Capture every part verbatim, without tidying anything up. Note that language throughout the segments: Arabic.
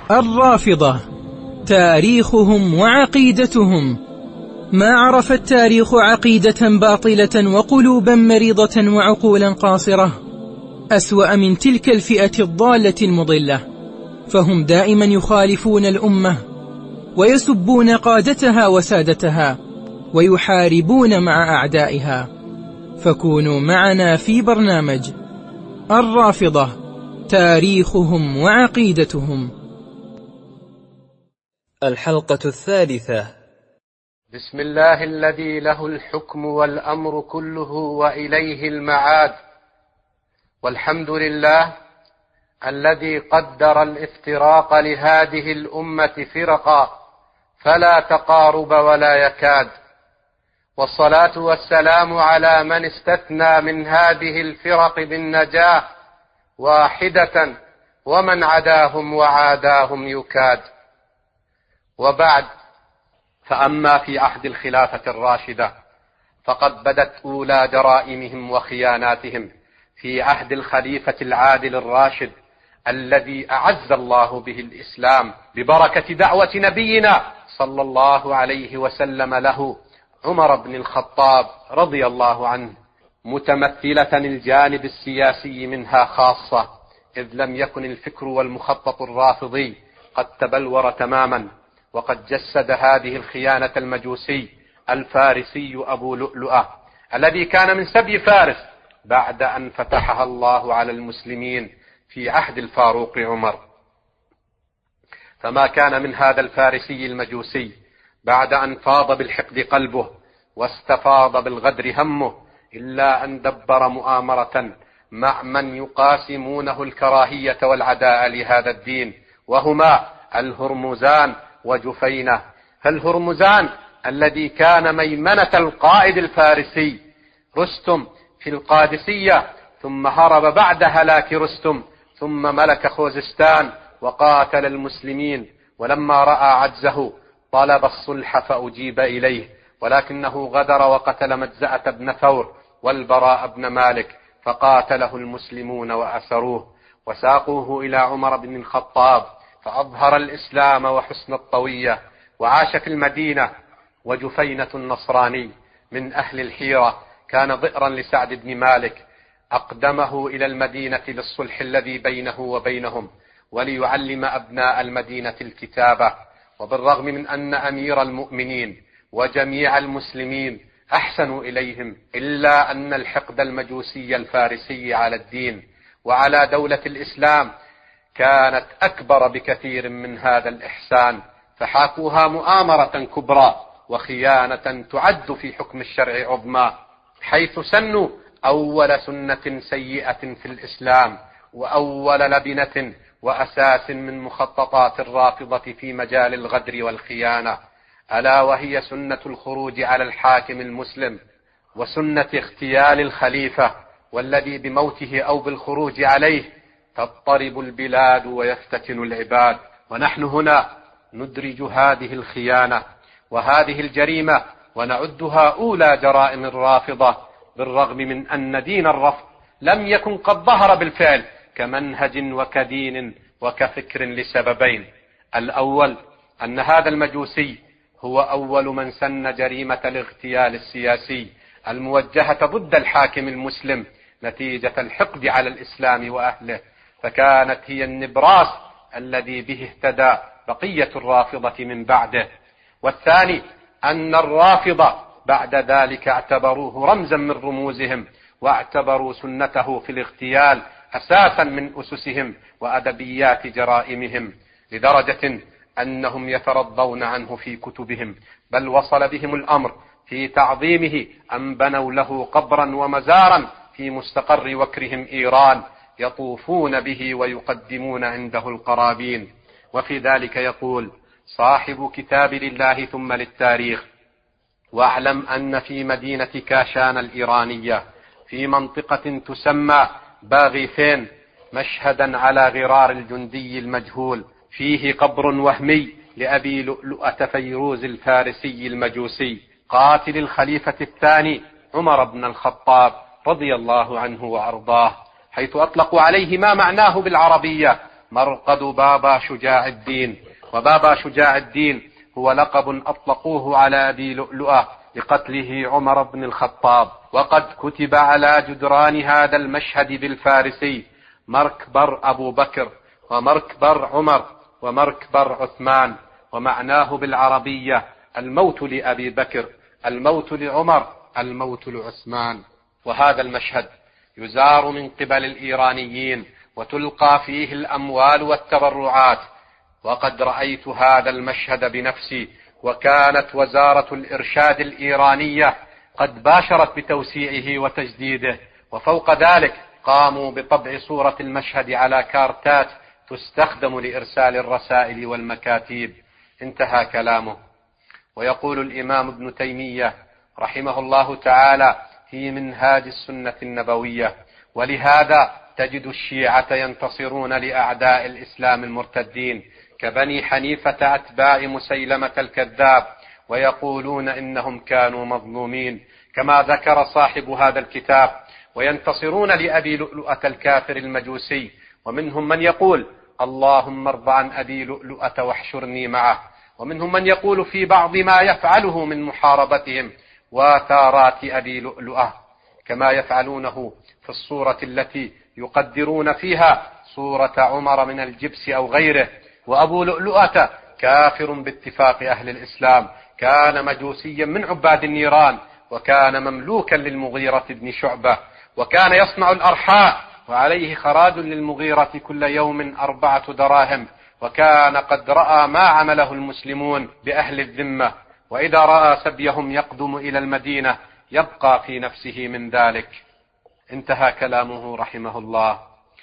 الرافضة تاريخهم وعقيدتهم. ما عرف التاريخ عقيدة باطلة وقلوبا مريضة وعقولا قاصرة أسوأ من تلك الفئة الضالة المضلة، فهم دائما يخالفون الأمة ويسبون قادتها وسادتها ويحاربون مع أعدائها. فكونوا معنا في برنامج الرافضة تاريخهم وعقيدتهم. الحلقة الثالثة. بسم الله الذي له الحكم والأمر كله وإليه المعاد، والحمد لله الذي قدر الافتراق لهذه الأمة فرقا فلا تقارب ولا يكاد، والصلاة والسلام على من استثنى من هذه الفرق بالنجاة واحدة ومن عداهم وعاداهم يكاد. وبعد، فأما في عهد الخلافة الراشدة فقد بدت أولى جرائمهم وخياناتهم في عهد الخليفة العادل الراشد الذي أعز الله به الإسلام ببركة دعوة نبينا صلى الله عليه وسلم له عمر بن الخطاب رضي الله عنه، متمثلة الجانب السياسي منها خاصة، إذ لم يكن الفكر والمخطط الرافضي قد تبلور تماما. وقد جسد هذه الخيانة المجوسي الفارسي أبو لؤلؤة الذي كان من سبي فارس بعد أن فتحها الله على المسلمين في عهد الفاروق عمر. فما كان من هذا الفارسي المجوسي بعد أن فاض بالحقد قلبه واستفاض بالغدر همه إلا أن دبر مؤامرة مع من يقاسمونه الكراهية والعداء لهذا الدين، وهما الهرمزان وجفينة. فالهرمزان الذي كان ميمنة القائد الفارسي رستم في القادسية، ثم هرب بعد هلاك رستم، ثم ملك خوزستان وقاتل المسلمين، ولما رأى عجزه طلب الصلح فأجيب إليه، ولكنه غدر وقتل مجزأة بن ثور والبراء بن مالك، فقاتله المسلمون وأسروه وساقوه إلى عمر بن الخطاب، فأظهر الإسلام وحسن الطوية وعاش في المدينة. وجفينة النصراني من أهل الحيرة كان ضئرا لسعد بن مالك، أقدمه إلى المدينة للصلح الذي بينه وبينهم وليعلم أبناء المدينة الكتابة. وبالرغم من أن أمير المؤمنين وجميع المسلمين أحسنوا إليهم، إلا أن الحقد المجوسي الفارسي على الدين وعلى دولة الإسلام كانت أكبر بكثير من هذا الإحسان، فحاكوها مؤامرة كبرى وخيانة تعد في حكم الشرع عظمى، حيث سنوا أول سنة سيئة في الإسلام وأول لبنة وأساس من مخططات الرافضة في مجال الغدر والخيانة، ألا وهي سنة الخروج على الحاكم المسلم وسنة اغتيال الخليفة، والذي بموته أو بالخروج عليه تضطرب البلاد ويفتتن العباد. ونحن هنا ندرج هذه الخيانة وهذه الجريمة ونعدها أولى جرائم الرافضة، بالرغم من أن دين الرفض لم يكن قد ظهر بالفعل كمنهج وكدين وكفكر لسببين. الأول أن هذا المجوسي هو أول من سن جريمة الاغتيال السياسي الموجهة ضد الحاكم المسلم نتيجة الحقد على الإسلام وأهله، فكانت هي النبراس الذي به اهتدى بقية الرافضة من بعده. والثاني أن الرافضة بعد ذلك اعتبروه رمزا من رموزهم، واعتبروا سنته في الاغتيال أساسا من أسسهم وأدبيات جرائمهم، لدرجة أنهم يترضون عنه في كتبهم، بل وصل بهم الأمر في تعظيمه أن بنوا له قبرا ومزارا في مستقر وكرهم إيران يطوفون به ويقدمون عنده القرابين. وفي ذلك يقول صاحب كتاب لله ثم للتاريخ: واعلم أن في مدينة كاشان الإيرانية في منطقة تسمى باغيثين مشهدا على غرار الجندي المجهول، فيه قبر وهمي لأبي لؤلؤة فيروز الفارسي المجوسي قاتل الخليفة الثاني عمر بن الخطاب رضي الله عنه وأرضاه، حيث أطلقوا عليه ما معناه بالعربية مرقد بابا شجاع الدين. وبابا شجاع الدين هو لقب أطلقوه على أبي لؤلؤة لقتله عمر بن الخطاب. وقد كتب على جدران هذا المشهد بالفارسي: مركبر أبو بكر، ومركبر عمر، ومركبر عثمان. ومعناه بالعربية: الموت لأبي بكر، الموت لعمر، الموت لعثمان. وهذا المشهد يزار من قبل الإيرانيين وتلقى فيه الأموال والتبرعات. وقد رأيت هذا المشهد بنفسي، وكانت وزارة الإرشاد الإيرانية قد باشرت بتوسيعه وتجديده، وفوق ذلك قاموا بطبع صورة المشهد على كارتات تستخدم لإرسال الرسائل والمكاتيب. انتهى كلامه. ويقول الإمام ابن تيمية رحمه الله تعالى في منهاج السنة النبوية: ولهذا تجد الشيعة ينتصرون لأعداء الإسلام المرتدين كبني حنيفة أتباع مسيلمة الكذاب، ويقولون إنهم كانوا مظلومين كما ذكر صاحب هذا الكتاب، وينتصرون لأبي لؤلؤة الكافر المجوسي. ومنهم من يقول: اللهم ارض عن أبي لؤلؤة واحشرني معه. ومنهم من يقول في بعض ما يفعله من محاربتهم: وثارات أبي لؤلؤة، كما يفعلونه في الصورة التي يقدرون فيها صورة عمر من الجبس أو غيره. وأبو لؤلؤة كافر باتفاق أهل الإسلام، كان مجوسيا من عباد النيران، وكان مملوكا للمغيرة بن شعبة، وكان يصنع الأرحاء وعليه خراج للمغيرة كل يوم أربعة دراهم، وكان قد رأى ما عمله المسلمون بأهل الذمة، وإذا رأى سبيهم يقدم إلى المدينة يبقى في نفسه من ذلك. انتهى كلامه رحمه الله.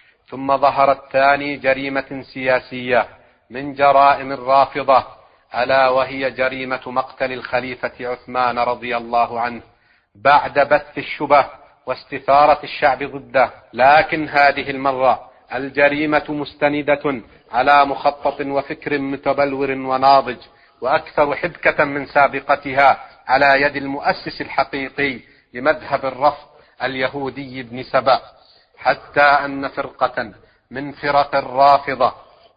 ثم ظهرت ثاني جريمة سياسية من جرائم الرافضة، ألا وهي جريمة مقتل الخليفة عثمان رضي الله عنه بعد بث الشبه واستثارة الشعب ضده. لكن هذه المرة الجريمة مستندة على مخطط وفكر متبلور وناضج، وأكثر حبكة من سابقتها، على يد المؤسس الحقيقي لمذهب الرفض اليهودي ابن سبأ، حتى أن فرقة من فرق الرافضة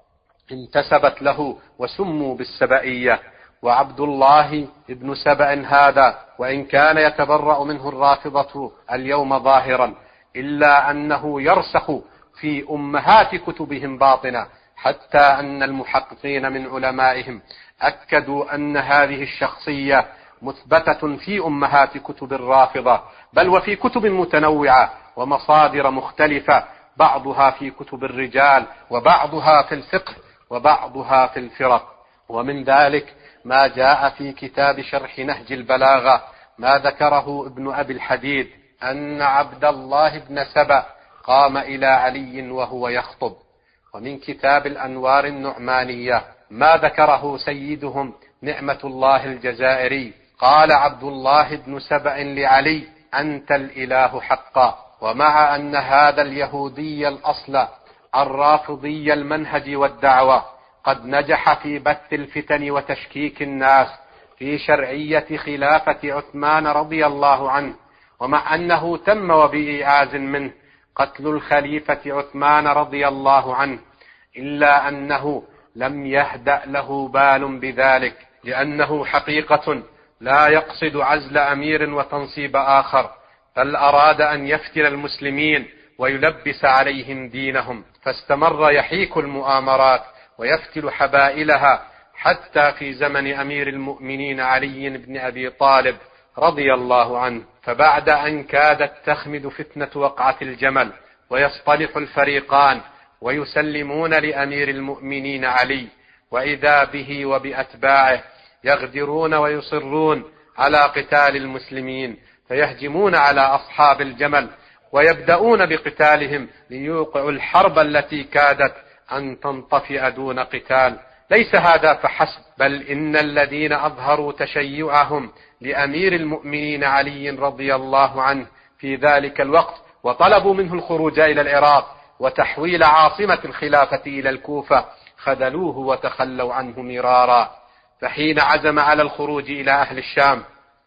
انتسبت له وسموا بالسبئية. وعبد الله ابن سبأ هذا وإن كان يتبرأ منه الرافضة اليوم ظاهرا، إلا أنه يرسخ في أمهات كتبهم باطنا، حتى أن المحققين من علمائهم أكدوا أن هذه الشخصية مثبتة في أمهات كتب الرافضة، بل وفي كتب متنوعة ومصادر مختلفة، بعضها في كتب الرجال، وبعضها في الفقه، وبعضها في الفرق. ومن ذلك ما جاء في كتاب شرح نهج البلاغة، ما ذكره ابن أبي الحديد أن عبد الله بن سبأ قام إلى علي وهو يخطب. ومن كتاب الأنوار النعمانية ما ذكره سيدهم نعمة الله الجزائري، قال عبد الله بن سبأ لعلي: أنت الإله حقا. ومع أن هذا اليهودي الأصل الرافضي المنهج والدعوة قد نجح في بث الفتن وتشكيك الناس في شرعية خلافة عثمان رضي الله عنه، ومع أنه تم وبإيعاز منه قتل الخليفة عثمان رضي الله عنه، إلا أنه لم يهدأ له بال بذلك، لأنه حقيقة لا يقصد عزل أمير وتنصيب آخر، بل أراد أن يفتن المسلمين ويلبس عليهم دينهم، فاستمر يحيك المؤامرات ويفتل حبائلها حتى في زمن أمير المؤمنين علي بن أبي طالب رضي الله عنه. فبعد أن كادت تخمد فتنة وقعة الجمل ويصطلح الفريقان ويسلمون لأمير المؤمنين علي، وإذا به وبأتباعه يغدرون ويصرون على قتال المسلمين، فيهجمون على أصحاب الجمل ويبدأون بقتالهم ليوقعوا الحرب التي كادت أن تنطفئ دون قتال. ليس هذا فحسب، بل إن الذين أظهروا تشيعهم لأمير المؤمنين علي رضي الله عنه في ذلك الوقت وطلبوا منه الخروج إلى العراق وتحويل عاصمة الخلافة إلى الكوفة خذلوه وتخلوا عنه مرارا. فحين عزم على الخروج إلى أهل الشام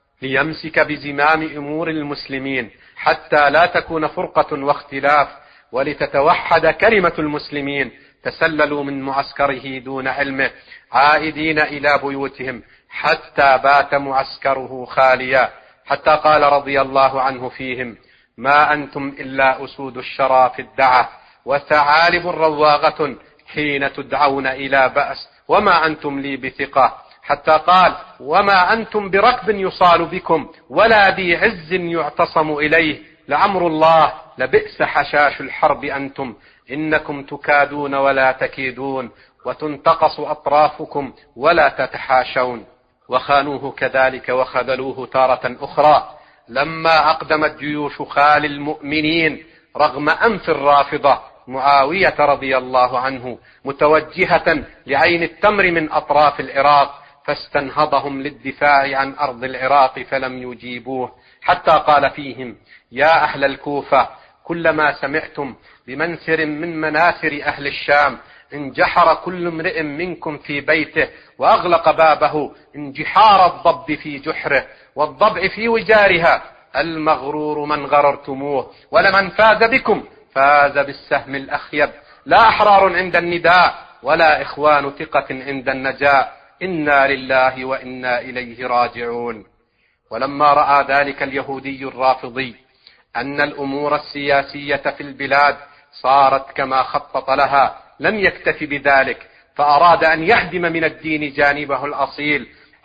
ليمسك بزمام أمور المسلمين حتى لا تكون فرقة واختلاف ولتتوحد كلمة المسلمين، تسللوا من معسكره دون علمه عائدين إلى بيوتهم حتى بات معسكره خاليا، حتى قال رضي الله عنه فيهم: ما أنتم إلا أسود الشرى في الدعة وثعالب رواغة حين تدعون إلى بأس، وما أنتم لي بثقة. حتى قال: وما أنتم بركب يصال بكم ولا ذي عز يعتصم إليه، لعمر الله لبئس حشاش الحرب أنتم، إنكم تكادون ولا تكيدون وتنتقص أطرافكم ولا تتحاشون. وخانوه كذلك وخذلوه تارة أخرى لما أقدمت جيوش خال المؤمنين رغم أنف الرافضة معاوية رضي الله عنه متوجهة لعين التمر من أطراف العراق، فاستنهضهم للدفاع عن أرض العراق فلم يجيبوه، حتى قال فيهم: يا أهل الكوفة، كلما سمعتم بمنسر من مناسر أهل الشام انجحر كل امرئ منكم في بيته وأغلق بابه انجحار الضب في جحره والضبع في وجارها، المغرور من غررتموه، ولمن فاز بكم فاز بالسهم الأخيب، لا أحرار عند النداء ولا إخوان ثقة عند النجاة، إنا لله وإنا إليه راجعون. ولما رأى ذلك اليهودي الرافضي أن الأمور السياسية في البلاد صارت كما خطط لها لم يكتف بذلك، فأراد أن يهدم من الدين جانبه الأصيل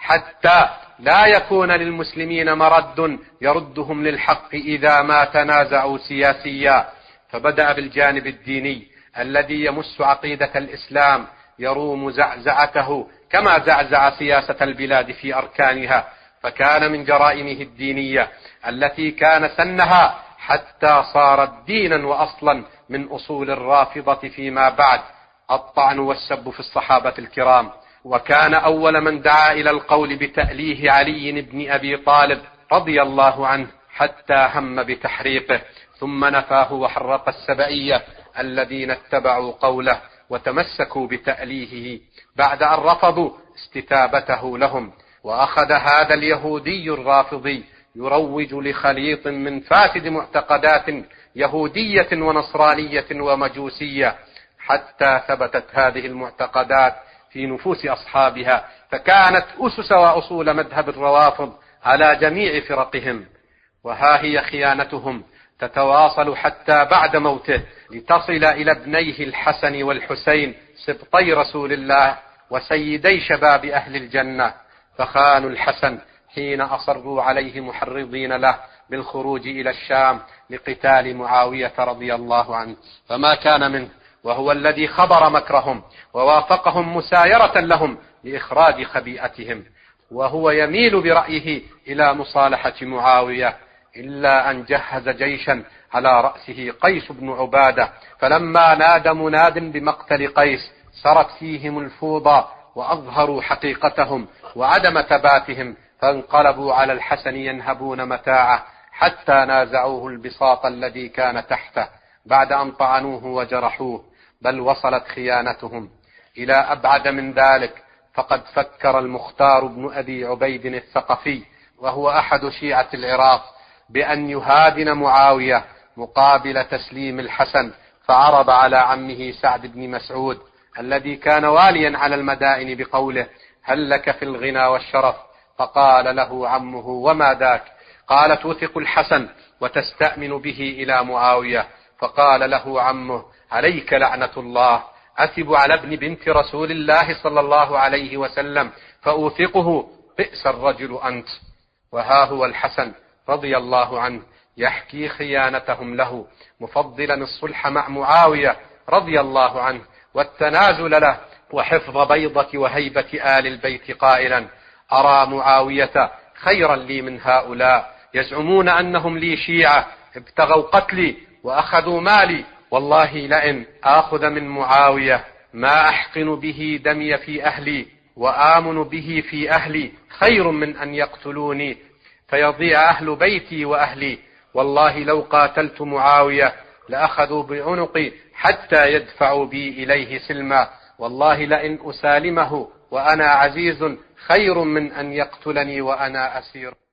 حتى لا يكون للمسلمين مرد يردهم للحق إذا ما تنازعوا سياسيا، فبدأ بالجانب الديني الذي يمس عقيدة الإسلام يروم زعزعته كما زعزع سياسة البلاد في أركانها، فكان من جرائمه الدينية التي كان سنها حتى صارت دينا وأصلا من أصول الرافضة فيما بعد الطعن والسب في الصحابة الكرام. وكان أول من دعا إلى القول بتأليه علي بن أبي طالب رضي الله عنه حتى هم بتحريقه، ثم نفاه وحرق السبئية الذين اتبعوا قوله وتمسكوا بتأليهه بعد أن رفضوا استتابته لهم. وأخذ هذا اليهودي الرافضي يروج لخليط من فاسد معتقدات يهودية ونصرانية ومجوسية حتى ثبتت هذه المعتقدات في نفوس أصحابها، فكانت أسس وأصول مذهب الروافض على جميع فرقهم. وها هي خيانتهم تتواصل حتى بعد موته لتصل إلى ابنيه الحسن والحسين سبطي رسول الله وسيدي شباب أهل الجنة، فخانوا الحسن حين أصروا عليه محرضين له بالخروج إلى الشام لقتال معاوية رضي الله عنه، فما كان منه، وهو الذي خبر مكرهم ووافقهم مسايرة لهم لإخراج خبيئتهم، وهو يميل برأيه إلى مصالحة معاوية، إلا أن جهز جيشا على رأسه قيس بن عبادة، فلما نادى مناد بمقتل قيس سرت فيهم الفوضى وأظهروا حقيقتهم وعدم ثباتهم، فانقلبوا على الحسن ينهبون متاعه حتى نازعوه البساط الذي كان تحته بعد أن طعنوه وجرحوه. بل وصلت خيانتهم إلى أبعد من ذلك، فقد فكر المختار بن أبي عبيد الثقفي وهو أحد شيعة العراق بأن يهادن معاوية مقابل تسليم الحسن، فعرض على عمه سعد بن مسعود الذي كان واليا على المدائن بقوله: هل لك في الغنى والشرف؟ فقال له عمه: وما ذاك؟ قال: توثق الحسن وتستأمن به إلى معاوية. فقال له عمه: عليك لعنة الله، أثب على ابن بنت رسول الله صلى الله عليه وسلم فأوثقه، بئس الرجل أنت. وها هو الحسن رضي الله عنه يحكي خيانتهم له مفضلا الصلح مع معاوية رضي الله عنه والتنازل له وحفظ بيضة وهيبة آل البيت قائلا: أرى معاوية خيرا لي من هؤلاء، يزعمون أنهم لي شيعة ابتغوا قتلي وأخذوا مالي، والله لئن آخذ من معاوية ما أحقن به دمي في أهلي وآمن به في أهلي خير من أن يقتلوني فيضيع أهل بيتي وأهلي، والله لو قاتلت معاوية لأخذوا بعنقي حتى يدفعوا بي إليه سلما، والله لئن أسالمه وأنا عزيز خير من أن يقتلني وأنا أسير.